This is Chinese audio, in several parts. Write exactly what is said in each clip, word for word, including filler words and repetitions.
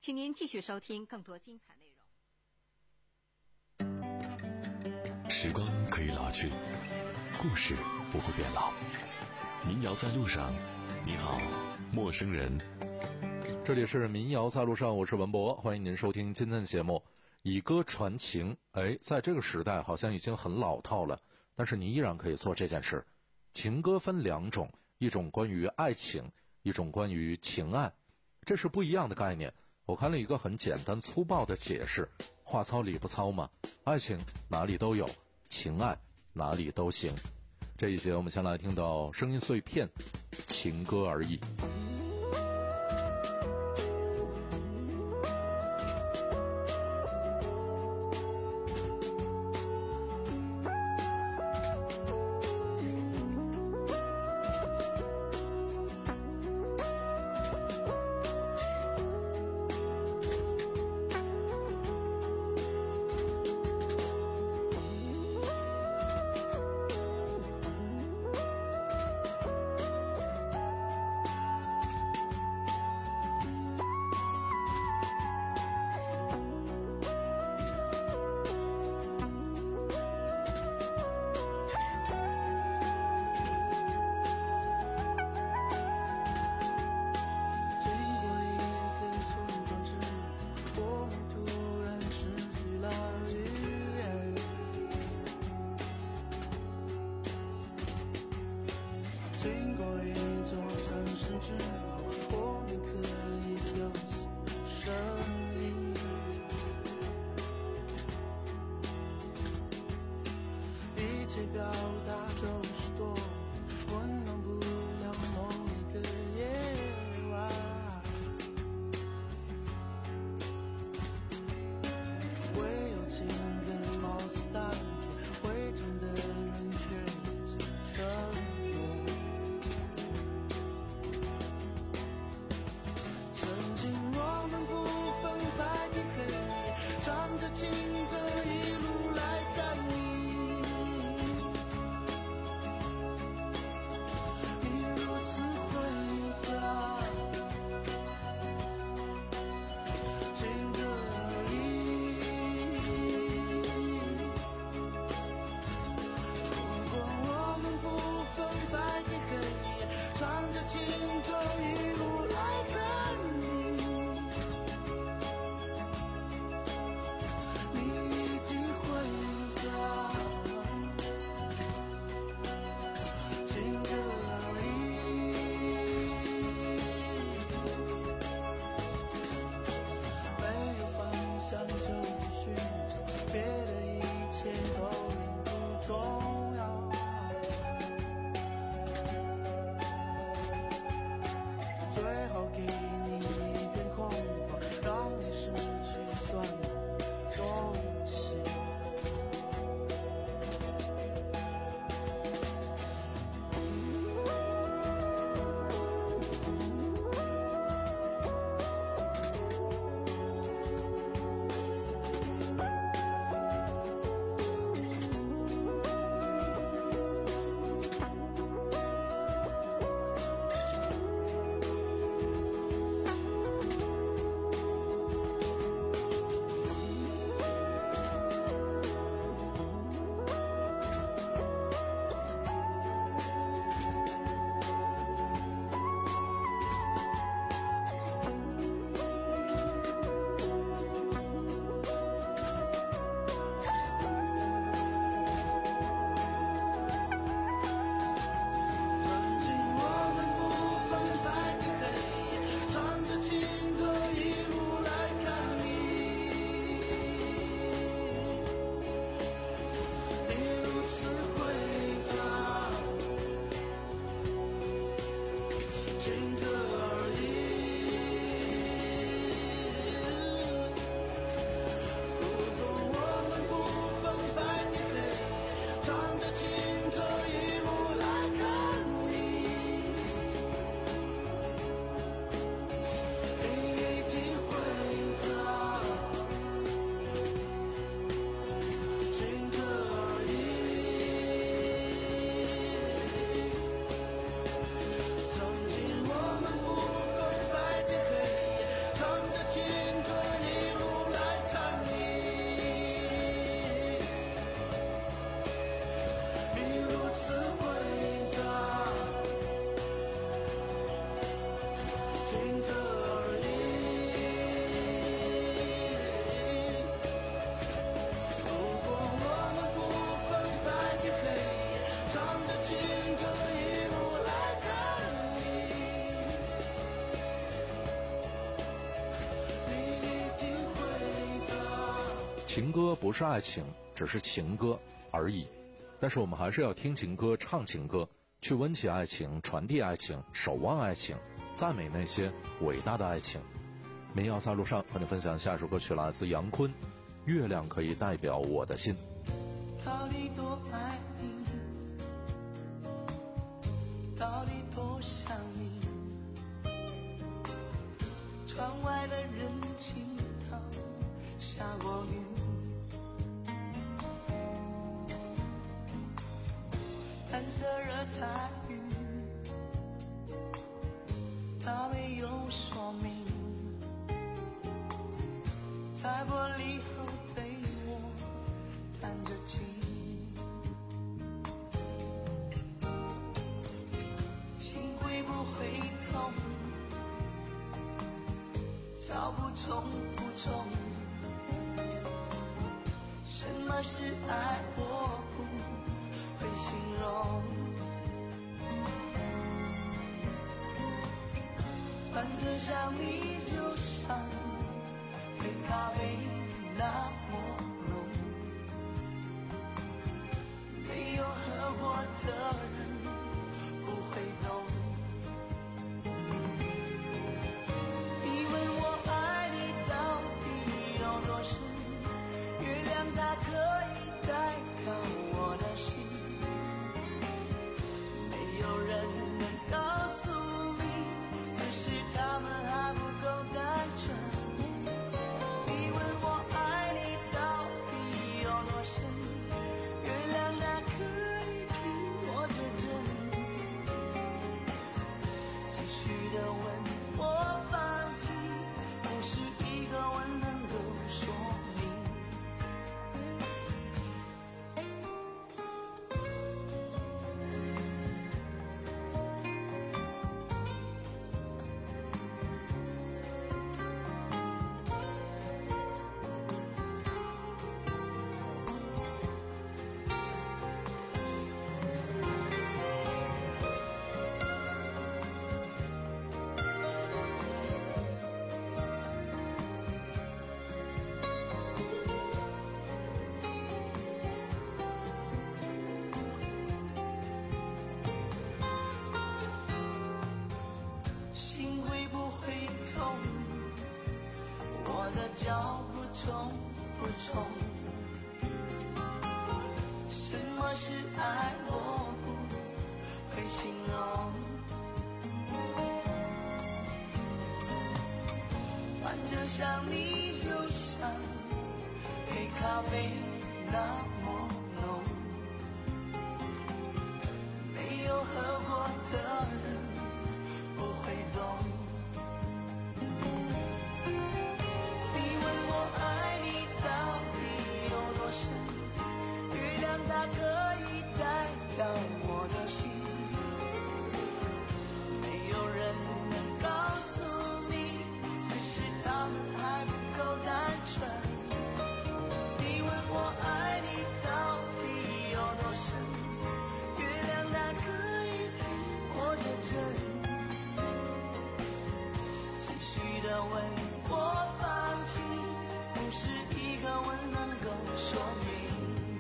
请您继续收听更多精彩内容。时光可以老去，故事不会变老。民谣在路上，你好，陌生人。 这里是民谣在路上，我是文博，欢迎您收听今天的节目。以歌传情，哎，在这个时代好像已经很老套了，但是你依然可以做这件事。情歌分两种，一种关于爱情，一种关于情爱，这是不一样的概念。我看了一个很简单粗暴的解释，话糙理不糙嘛，爱情哪里都有，情爱哪里都行。这一节我们先来听到声音碎片，情歌而已。 情歌不是爱情，只是情歌而已。但是我们还是要听情歌，唱情歌，去温起爱情，传递爱情，守望爱情，赞美那些伟大的爱情。民谣在路上和你分享下首歌曲，来自杨坤，《月亮可以代表我的心》。 到底多爱你，到底多想你，窗外的人行道下过雨，蓝色热带雨，它没有说明，在玻璃后对我弹着琴，心会不会痛？找不从不从，什么是爱我不会形容，反正想你就像黑咖啡那么浓，没有喝过的人不会懂。你问我爱你到底有多深，月亮它可以代表我的心，没有人能告诉你，只是他们还不够单纯。你问我爱你到底有多深，月亮它可以替我作证，继续的问我放弃，不是一个吻能够说明。心会不会痛？我的脚步重不重？什么是爱我不会形容，反正想你就像黑咖啡那么浓，没有喝过的人不会懂。你问我爱你到底有多深，月亮它可以代表我的心，没有人能告诉你，只是他们还不够单纯。你问我爱你到底有多深，月亮它可以替我作证，继续的问我放弃，不是一个吻能够说明。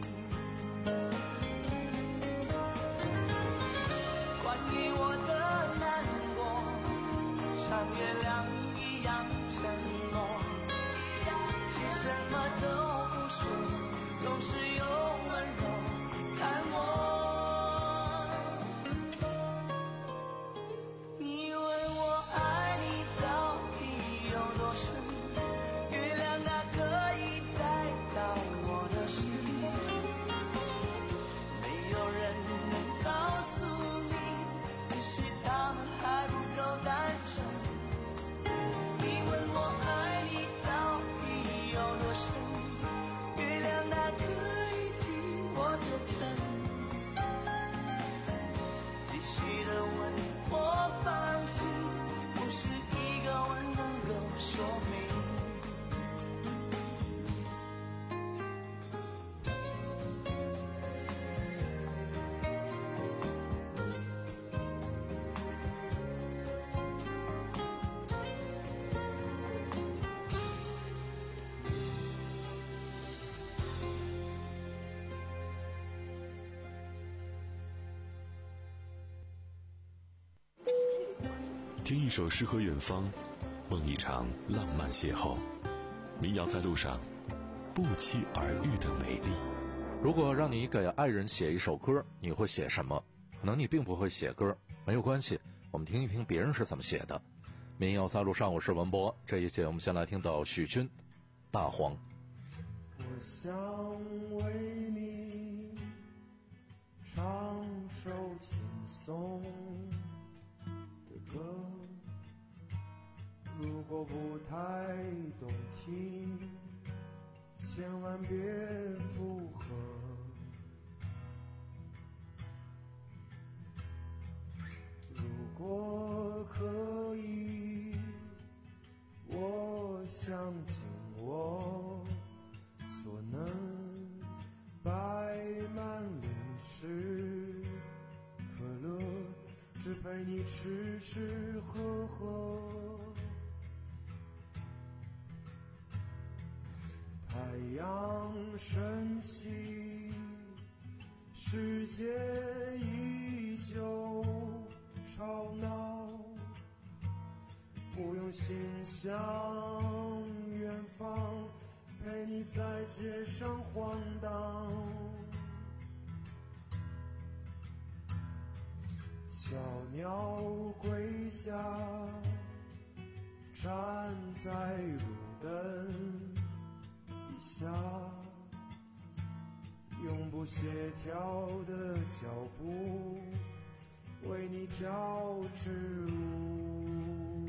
关于我的难过，像月亮一样沉默，写什么都不说，总是用温柔看我。你问我爱你到底有多深，月亮它可以代表我的心，没有人能告诉你，只是他们还不够单纯。你问我爱你到底有多深，月亮它可以替我作证，继续的问我放心，不是一个吻能够说明。 听一首诗和远方，梦一场浪漫邂逅。民谣在路上，不期而遇的美丽。 如果让你给爱人写一首歌，你会写什么？可能你并不会写歌，没有关系，我们听一听别人是怎么写的。民谣在路上，我是文博。这一节我们先来听到许君《大黄》。 我想为你唱首轻松的歌，如果不太动听，千万别附和。如果可以，我想尽我所能，摆满零食可乐，只陪你吃吃喝喝。太阳升起，世界依旧吵闹，不用心向远方，陪你在街上晃荡。小鸟归家，站在路灯底下，永不协调的脚步为你跳支舞。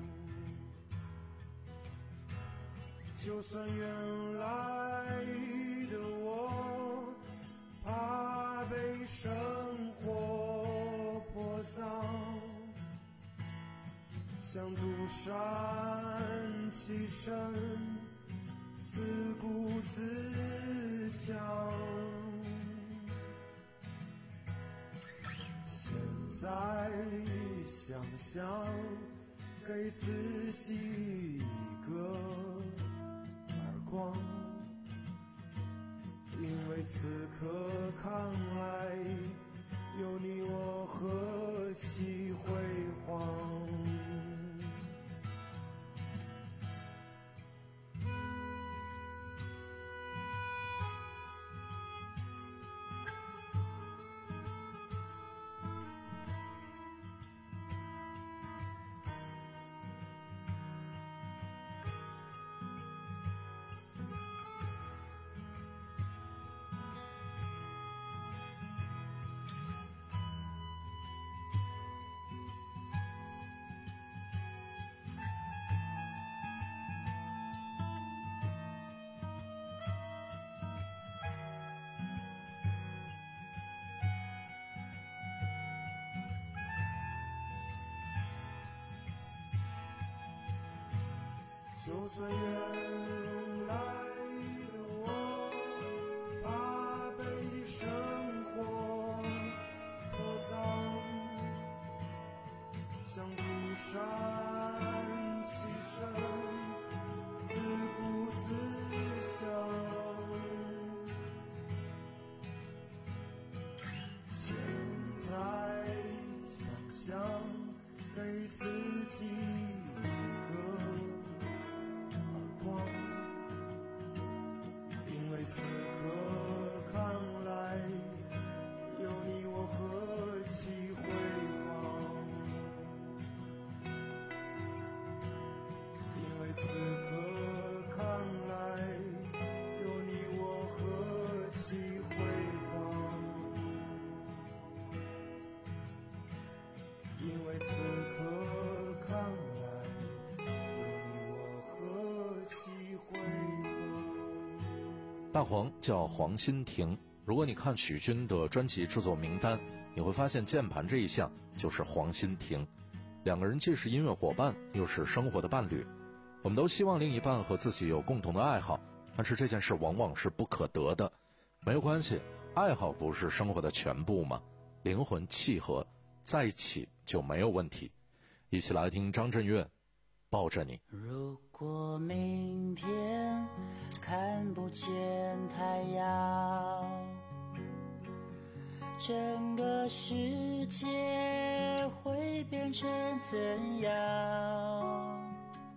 就算原来的我怕被生活泼脏，像独善其身，自顾自享。现在想想，给自己一个耳光，因为此刻看来，有你我何其辉煌。就算原来的我怕被生活泼脏，像独善其身，自顾自享。现在想想，给自己一个因为此刻看来，有你我何其辉煌。因为此刻看来，有你我何其辉煌。因为此刻看来， 大黄叫黄心婷，如果你看许君的专辑制作名单，你会发现键盘这一项就是黄心婷。两个人既是音乐伙伴，又是生活的伴侣。我们都希望另一半和自己有共同的爱好，但是这件事往往是不可得的。没有关系，爱好不是生活的全部吗？灵魂契合，在一起就没有问题。一起来听张震岳《抱着你》。 如果明天看不见太阳， 整个世界会变成怎样？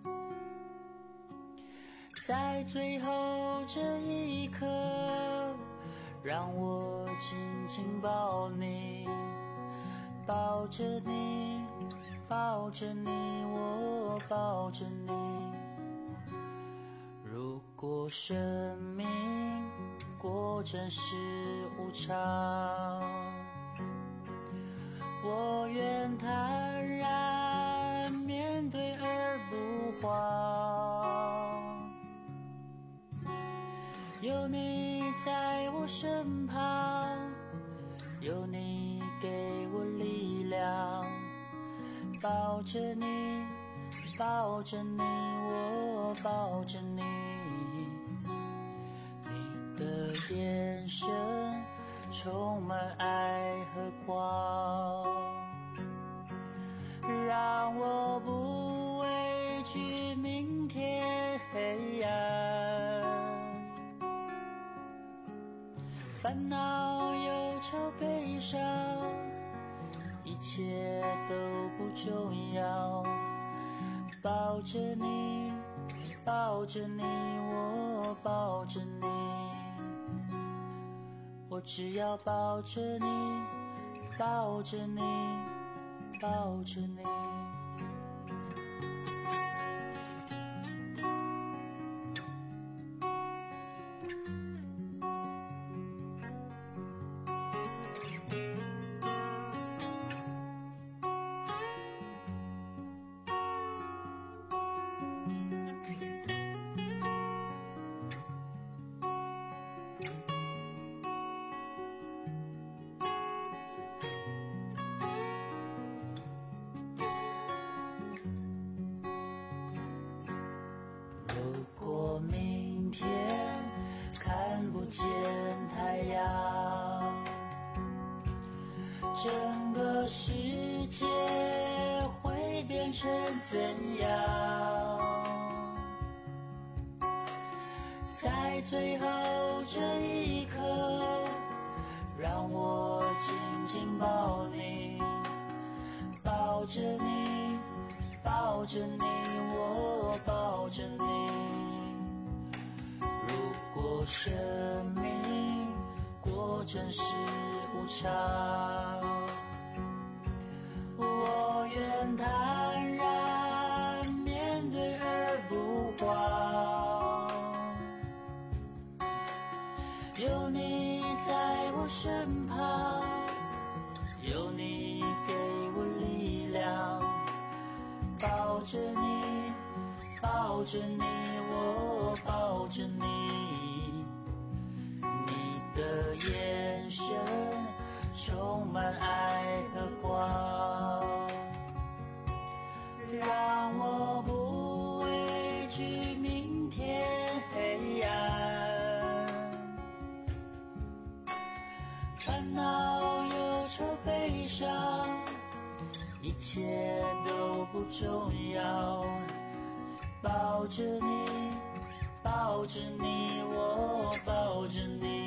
在最后这一刻，让我紧紧抱你，抱着你，抱着你，我抱着你。如果生命果真是无常，我愿坦然面对而不慌。有你在我身旁，有你给我力量，抱着你，抱着你，我抱着你。你的眼神充满爱和光，让我不畏惧明天黑暗。烦恼、忧愁、悲伤，一切都不重要。抱着你，抱着你，我抱着你。我只要抱着你，抱着你，抱着你。如果明天看不见太阳，整个世界会变成怎样？在最后这一刻，让我紧紧抱你，抱着你，抱着你，我抱着你。如果生命果真是无常，我愿坦然面对而不慌。有你在我身旁，有你给我力量，抱着你，抱着你，我抱着你。你的眼神充满爱和光，让我不畏惧明天黑暗。烦恼、忧愁、悲伤，一切都不重要。抱着你，抱着你，我抱着你。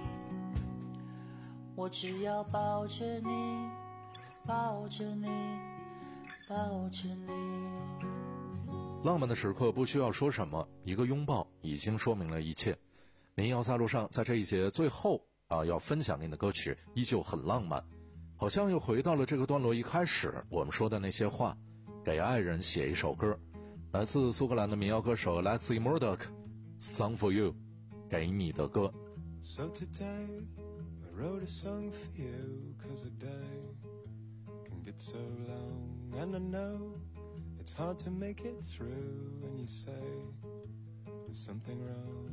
我只要抱着你，抱着你，抱着你。 浪漫的时刻不需要说什么，一个拥抱已经说明了一切。民谣在路上，在这一节最后啊，要分享给你的歌曲依旧很浪漫，好像又回到了这个段落一开始我们说的那些话，给爱人写一首歌。来自苏格兰的民谣歌手 Lexi Murdoch Song for You， 给你的歌。 So today I wrote a song for you, 'cause a day can get so long, and I know it's hard to make it through, and you say there's something wrong.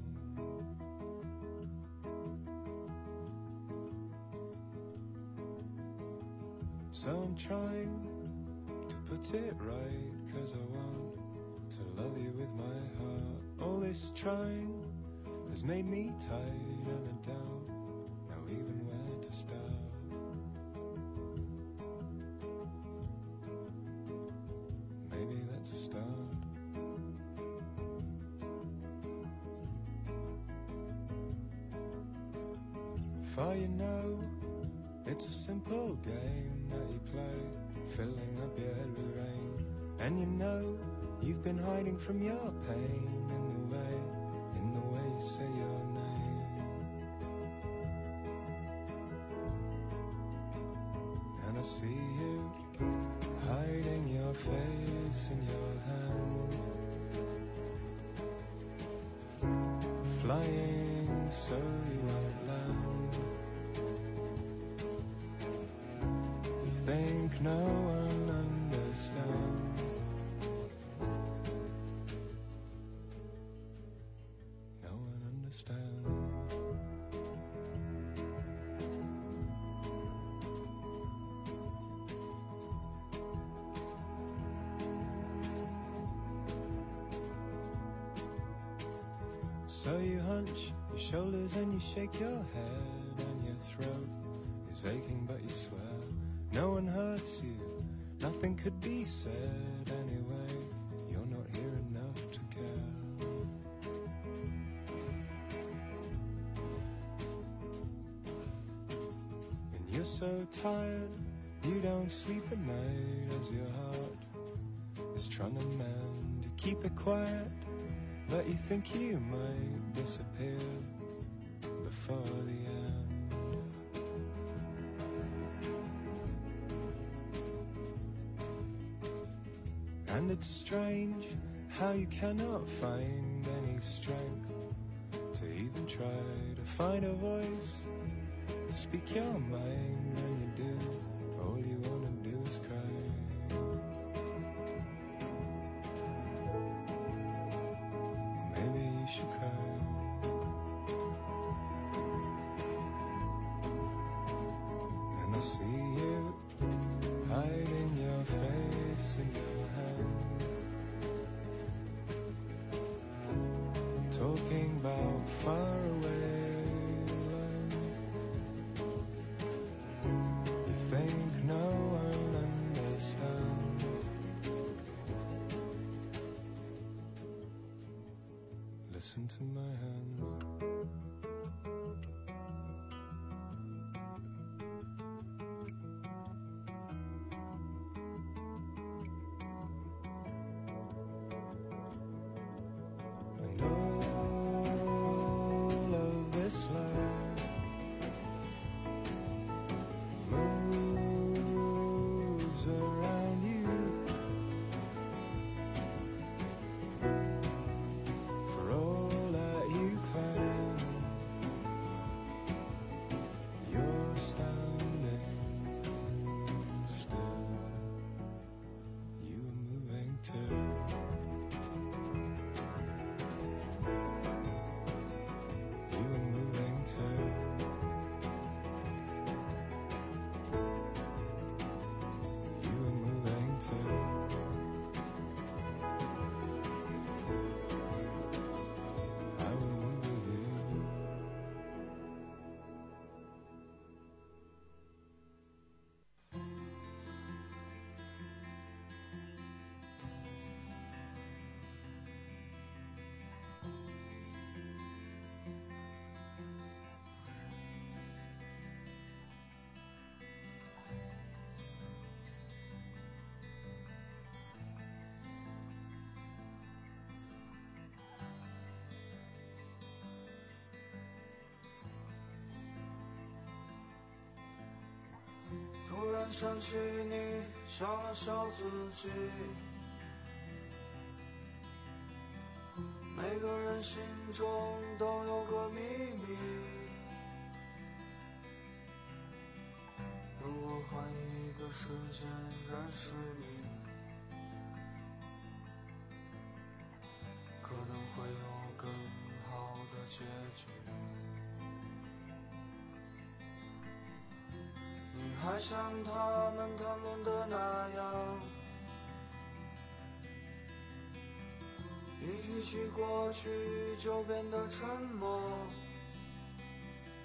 So I'm trying to put it right, 'cause I want to love you with my heart. All this trying has made me tired, and I don't know even where to start. Maybe that's a start. Far you know, It's a simple game that you play, filling up your head with rain. And you know you've been hiding from your pain in the way, in the way you say your name. And I see you hiding your face in your hands, flying so you won't land. You think no one understands. No one understands. So you hunch your shoulders and you shake your head, and your throat is aching but you swear no one hurts you, nothing could be said anyway. You're not here enough to care. And you're so tired you don't sleep at night as your heart is trying to mend. You keep it quiet, but you think you might disappear before the end. And it's strange how you cannot find any strength to even try to find a voice to speak your mind. When you do, all you wanna do is cry. Maybe you should cry. And I see you hiding your face in your hands, talking about far away lands. You think no one understands. Listen to my hands. And all of this life moves around you. For all that you claim, you're standing still. You are moving too. You are moving too. You are moving too. I will move with you. 突然想起你，笑了笑自己。每个人心中都有个秘密，如果换一个时间认识你，可能会有更好的结局。你还像他们谈论的那样，一提起过去就变得沉默。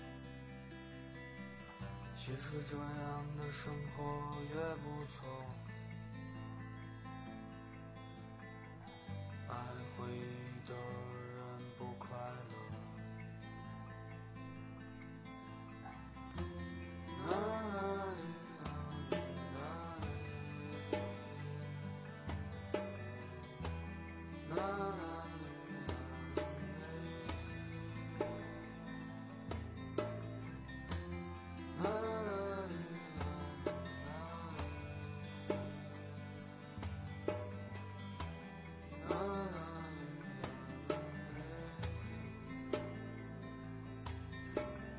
其实这样的生活也不错。